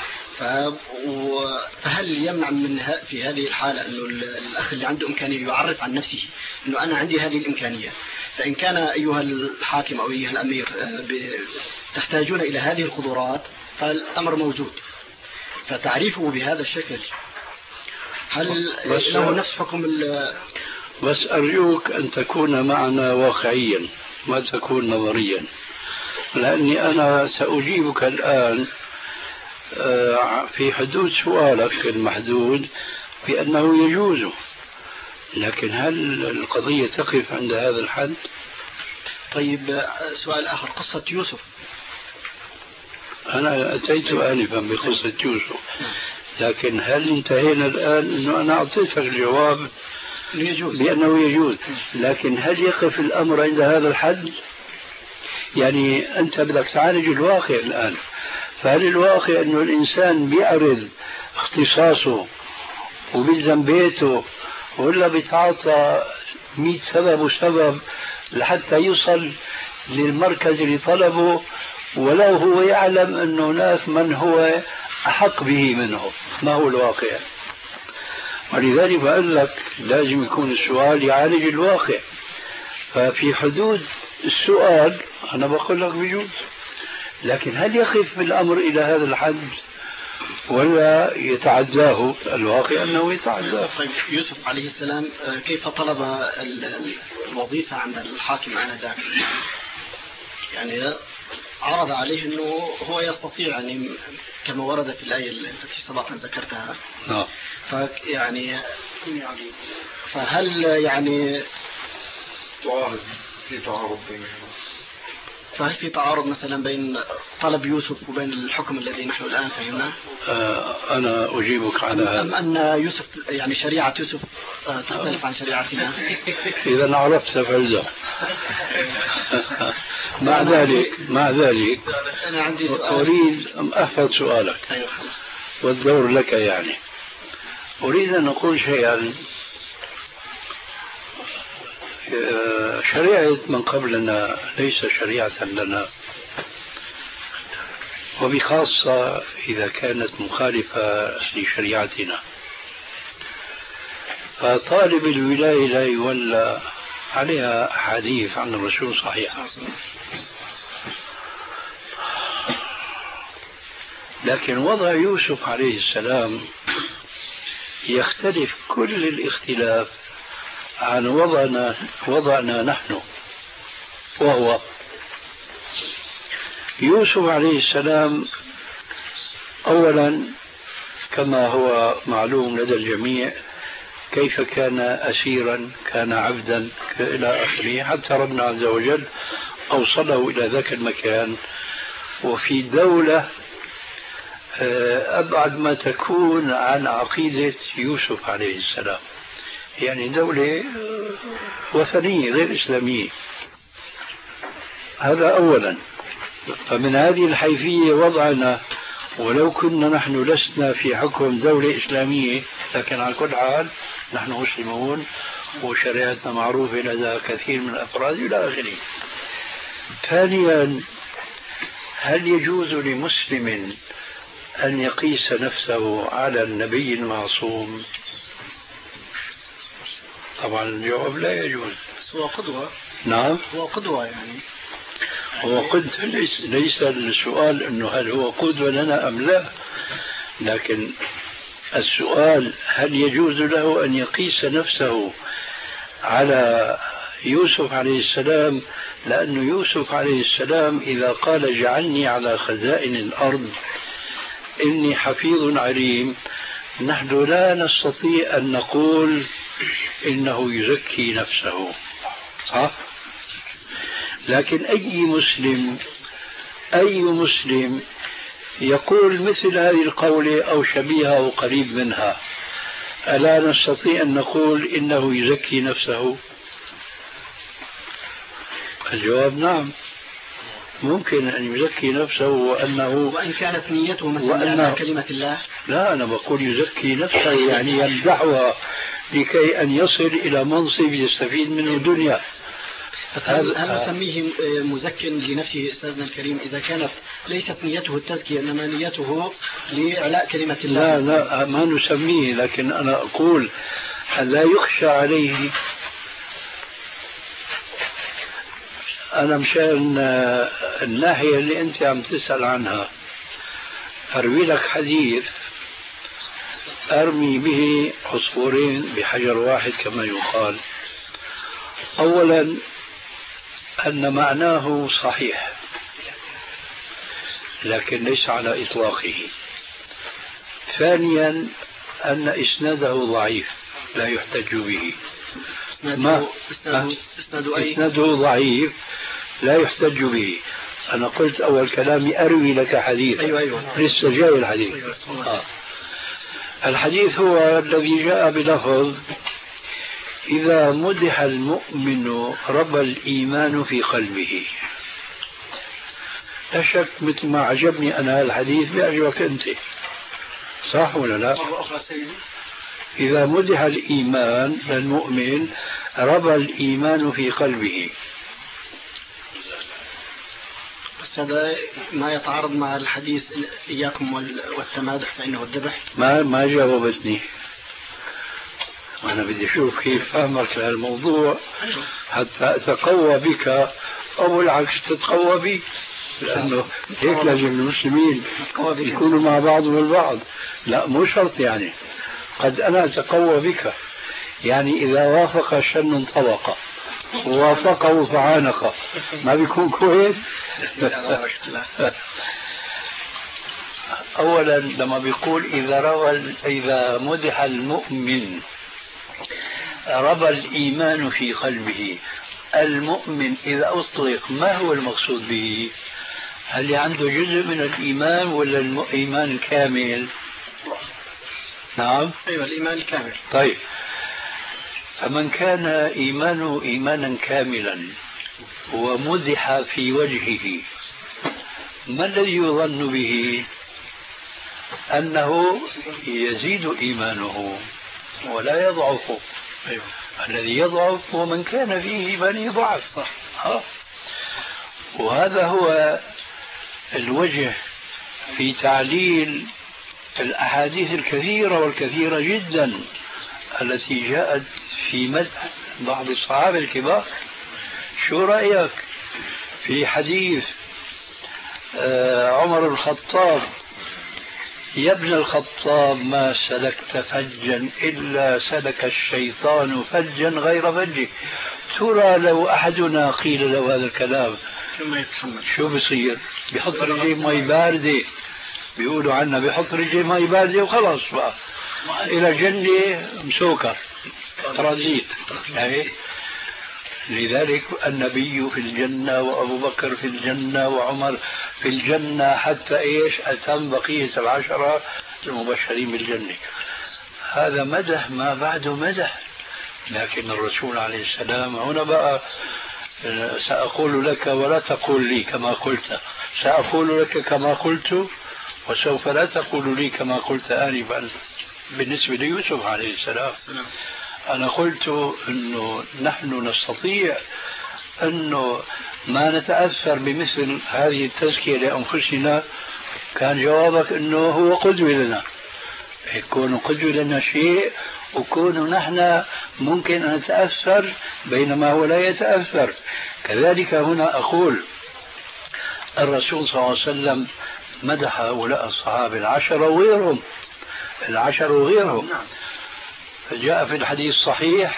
فهل يمنع من في هذه الحالة أنه الأخ اللي عنده إمكانية يعرف عن نفسه أنه أنا عندي هذه الإمكانية؟ فإن كان أيها الحاكم أو أيها الأمير تحتاجون إلى هذه القدرات فالأمر موجود، فتعريفه بهذا الشكل هل له نفس حكم؟ بس أرجوك أن تكون معنا واقعيا ما تكون نظريا، لأني أنا سأجيبك الآن في حدود سؤالك المحدود بأنه يجوز، لكن هل القضية تقف عند هذا الحد؟ طيب سؤال آخر، قصة يوسف. أنا أتيت آنفا بقصة يوسف، لكن هل انتهينا الآن أنه أنا أعطيتك الجواب يجوز. بأنه يجوز، لكن هل يقف الأمر عند هذا الحد؟ يعني أنت بدك تعالج الواقع الآن، فهل الواقع أنه الإنسان بيعرض اختصاصه وبيلزم بيته ولا بيتعاطى مئة سبب وسبب لحتى يوصل للمركز اللي طلبه، ولو هو يعلم أن هناك من هو أحق به منه؟ ما هو الواقع؟ ولذلك بقول لك لازم يكون السؤال يعالج الواقع. ففي حدود السؤال أنا بقول لك بجوز، لكن هل يخف الأمر إلى هذا الحد ولا يتعداه؟ الواقع أنه يتعداه. طيب يوسف عليه السلام كيف طلب الوظيفة عند الحاكم آنذاك؟ يعني عرض عليه أنه هو يستطيع، يعني كما ورد في الآية التي سبقا ذكرتها. نعم. فيعني فهل يعني تعارض في تعارض بينهما؟ فهل في تعارض مثلا بين طلب يوسف وبين الحكم الذي نحن الآن فهمناه؟ آه أنا أجيبك على هذا. أم أن يوسف يعني شريعة يوسف آه تختلف عن شريعتنا؟ إذا عرفت فلزم. مع ذلك مع ذلك أنا عندي سؤال. أريد أن أحفظ سؤالك. أيوة. والدور لك يعني. أريد أن أقول شيئا. شريعة من قبلنا ليس شريعة لنا، وبخاصة إذا كانت مخالفة لشريعتنا. فطالب الولاية لا يولى عليها حديث عن الرسول صحيح، لكن وضع يوسف عليه السلام يختلف كل الاختلاف عن وضعنا وضعنا نحن، وهو يوسف عليه السلام أولا كما هو معلوم لدى الجميع كيف كان أسيرا، كان عبدا إلى آخره، حتى ربنا عز وجل أوصله إلى ذاك المكان، وفي دولة أبعد ما تكون عن عقيدة يوسف عليه السلام، يعني دولة وثنية غير إسلامية. هذا أولا. فمن هذه الحيثية وضعنا، ولو كنا نحن لسنا في حكم دولة إسلامية، لكن على كل حال نحن مسلمون وشريعتنا معروفة لدى كثير من الأفراد إلى آخره. ثانيا، هل يجوز لمسلم أن يقيس نفسه على النبي المعصوم؟ طبعا الجواب لا يجوز. هو قدوة. نعم هو قدوة يعني. هو قدوة، ليس, ليس السؤال أنه هل هو قدوة لنا أم لا، لكن السؤال هل يجوز له أن يقيس نفسه على يوسف عليه السلام، لأن يوسف عليه السلام إذا قال اجعلني على خزائن الأرض إني حفيظ عليم، نحن لا نستطيع أن نقول إنه يزكي نفسه، صح؟ لكن أي مسلم أي مسلم يقول مثل هذه القولة أو شبيهة أو قريب منها، ألا نستطيع أن نقول إنه يزكي نفسه؟ الجواب نعم، ممكن أن يزكي نفسه، وأنه وإن كانت نيته مثلا كلمة الله. لا، أنا بقول يزكي نفسه يعني يمدحها لكي أن يصل إلى منصب يستفيد منه دنيا. هل نسميه مزكٍ لنفسه أستاذنا الكريم إذا كانت ليست نيته التزكية إنما نيته لإعلاء كلمة الله؟ لا لا ما نسميه، لكن أنا أقول هل لا يخشى عليه؟ أنا مشان الناحية اللي أنت عم تسأل عنها أروي لك حديث أرمي به عصفورين بحجر واحد كما يقال. أولا أن معناه صحيح لكن ليس على إطلاقه. ثانيا أن إسناده ضعيف لا يحتج به. ما إسناده ضعيف لا يحتج به. أنا قلت أول كلامي أروي لك حديث. أيوة أيوة. لسه جاي الحديث. أيوة. آه. الحديث هو الذي جاء بلفظ إذا مدح المؤمن ربى الإيمان في قلبه. لا شك مثل ما عجبني أنا الحديث بيعجبك أنت، صح ولا لا؟ إذا مدح الإيمان للمؤمن ربى الإيمان في قلبه. بس هذا ما يتعارض مع الحديث إياكم والتمادح فإنه الذبح. ما ما جاوبتني. أنا بدي أشوف كيف فهمك لهالموضوع حتى أتقوى بك أو بالعكس تتقوى بي، لأنه هيك لازم المسلمين يكونوا مع بعضهم البعض. لا مو شرط، يعني قد أنا أتقوى بك، يعني إذا وافق شن انطبق ووافقه فعانق، ما بيكون كويس؟ أولا لما بيقول إذا روى إذا مدح المؤمن ربى الإيمان في قلبه، المؤمن إذا أطلق ما هو المقصود به؟ هل عنده جزء من الإيمان ولا الإيمان كامل؟ نعم. أيوة الإيمان الكامل. طيب، فمن كان إيمانه إيمانا كاملا ومزح في وجهه، ما الذي يظن به؟ أنه يزيد إيمانه ولا يضعف. أيوة. الذي يضعف هو من كان فيه إيمانه ضعف. صح. ها. وهذا هو الوجه في تعليل الأحاديث الكثيرة والكثيرة جدا التي جاءت في مدح بعض الصحابة الكبار. شو رأيك في حديث عمر الخطاب: يا ابن الخطاب ما سلكت فجا إلا سلك الشيطان فجا غير فجه. ترى لو أحدنا قيل له هذا الكلام شو بصير؟ بيحط رجليه مي باردة، بيقولوا عنا بيحط رجليه مي باردة وخلاص بقى إلى جنة مسوكر ترانزيت. يعني لذلك النبي في الجنة وأبو بكر في الجنة وعمر في الجنة، حتى إيش أتم بقية العشرة المبشرين بالجنة. هذا مدح ما بعده مدح. لكن الرسول عليه السلام هنا بقى: سأقول لك ولا تقول لي كما قلت، سأقول لك كما قلت وسوف لا تقول لي كما قلت آنفا. بالنسبة ليوسف عليه السلام أنا قلت أنه نحن نستطيع أنه ما نتأثر بمثل هذه التزكية لأنفسنا. كان جوابك أنه هو قدوة لنا، يكون قدوة لنا شيء وكون نحن ممكن أن نتأثر بينما هو لا يتأثر. كذلك هنا أقول الرسول صلى الله عليه وسلم مدح هؤلاء الصحابة العشرة وغيرهم، العشر وغيرهم. جاء في الحديث الصحيح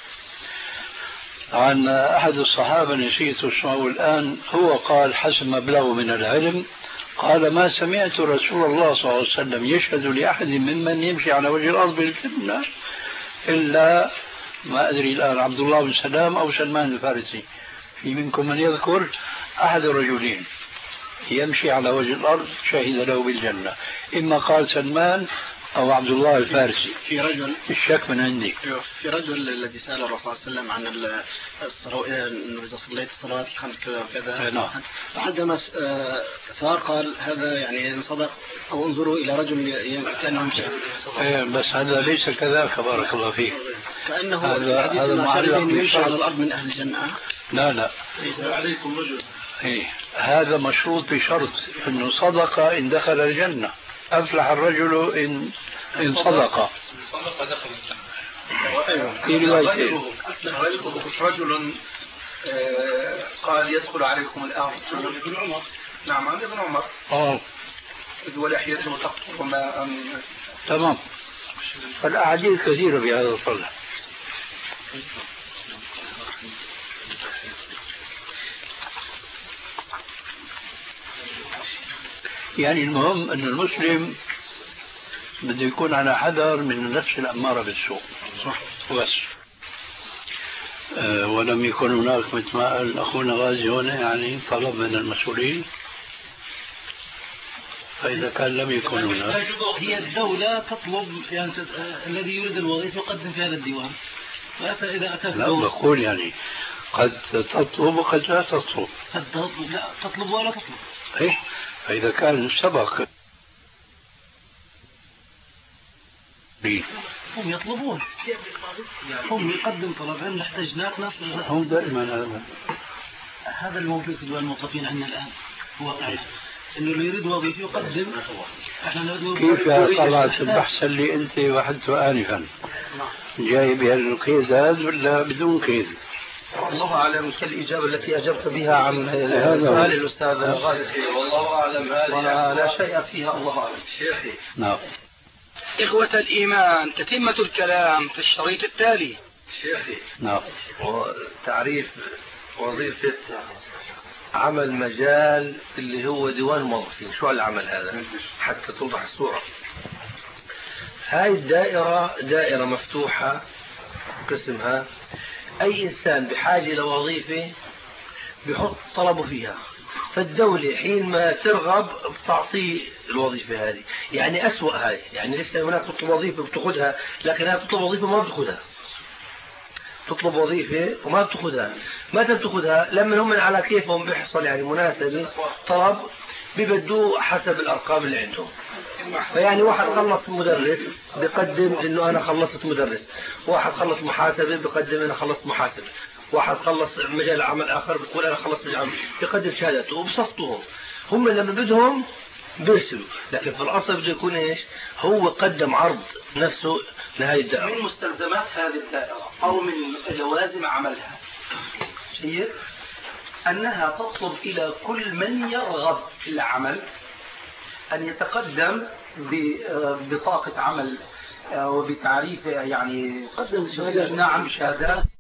عن أحد الصحابة نسيت اسمه الآن، هو قال حسب مبلغه من العلم، قال: ما سمعت رسول الله صلى الله عليه وسلم يشهد لأحد ممن يمشي على وجه الأرض بالجنة إلا ما أدري الآن عبد الله بن سلام أو سلمان الفارسي. في منكم من يذكر أحد الرجلين يمشي على وجه الأرض شهد له بالجنة، إما قال سلمان أو عبد الله الفارسي. في رجل الشك من عندي. في رجل الذي سأل الرسول صلى الله عليه وسلم عن الصلوات، إنه إذا صليت الصلوات الخمس كذا وكذا. نعم. فعندما سار قال: هذا يعني إن صدق أو انظروا إلى رجل كأنه يمشي. بس هذا ليس كذاك بارك الله فيك. كأنه هذا هذا معلق يمشي على الأرض من أهل الجنة. لا لا. عليكم رجل. إيه هذا مشروط بشرط إنه صدق إن دخل الجنة. أفلح الرجل إن إن صدق. صدق دخل الجنة. في رواية رجل قال: يدخل عليكم الآن ابن عمر. نعم عن ابن عمر. آه. ولحيته تقطر ماء. تمام. فالأحاديث كثيرة بهذا الصلة. يعني المهم أن المسلم بده يكون على حذر من النفس الأمارة بالسوء. صح. بس أه ولم يكن هناك مثل ما قال أخونا غازي هنا يعني طلب من المسؤولين، فإذا كان لم يكن هناك هي الدولة تطلب يعني الذي يريد الوظيفة يقدم في هذا الديوان. فإذا أتى لا بقول يعني قد تطلب وقد لا تطلب. قد تطلب لا تطلب ولا تطلب. إيه فإذا كان سبق هم يطلبون، هم يقدم طلب عندنا احتجناك ناس. هم دائما هذا هذا الموجود في دول الموظفين عندنا الآن هو واقعنا إنه اللي يريد وظيفة يقدم. إحنا كيف طلعت البحث اللي أنت وحدته آنفا جاي بهالقيد هذا ولا بدون قيد؟ الله أعلم كالإجابة التي أجبت بها عن سؤال الأستاذ غازي. والله أعلم هذه لا شيء فيها الله أعلم. شيخي. نعم. إخوة الإيمان، تتمة الكلام في الشريط التالي. شيخي. نعم. تعريف وظيفة عمل مجال اللي هو ديوان الموظفين، شو العمل هذا حتى توضح الصورة؟ هاي الدائرة دائرة مفتوحة قسمها أي إنسان بحاجة إلى وظيفة بحط طلبه فيها، فالدولة حين ما ترغب بتعطيه الوظيفة هذه. يعني أسوأ هاي، يعني لسه هناك تطلب وظيفة بتأخذها، لكن هي بتطلب وظيفة ما بتأخذها، تطلب وظيفة وما بتأخذها. متى بتأخذها؟ لما هم على كيفهم بيحصل يعني مناسبة طلب بيبدوه حسب الأرقام اللي عندهم. فيعني واحد خلص مدرس بيقدم إنه أنا خلصت مدرس، واحد خلص محاسبة بيقدم أنا خلصت محاسبة، واحد خلص مجال عمل آخر بيقول أنا خلصت مجال عمل، بيقدم شهادته وبصفطهم. هم لما بدهم بيرسلوا، لكن في الأصل بده يكون إيش؟ هو قدم عرض نفسه لهذه الدائرة. من مستلزمات هذه الدائرة أو من لوازم عملها شيء أنها تطلب إلى كل من يرغب في العمل أن يتقدم ببطاقة عمل وبتعريف، يعني يقدم نعم شهادات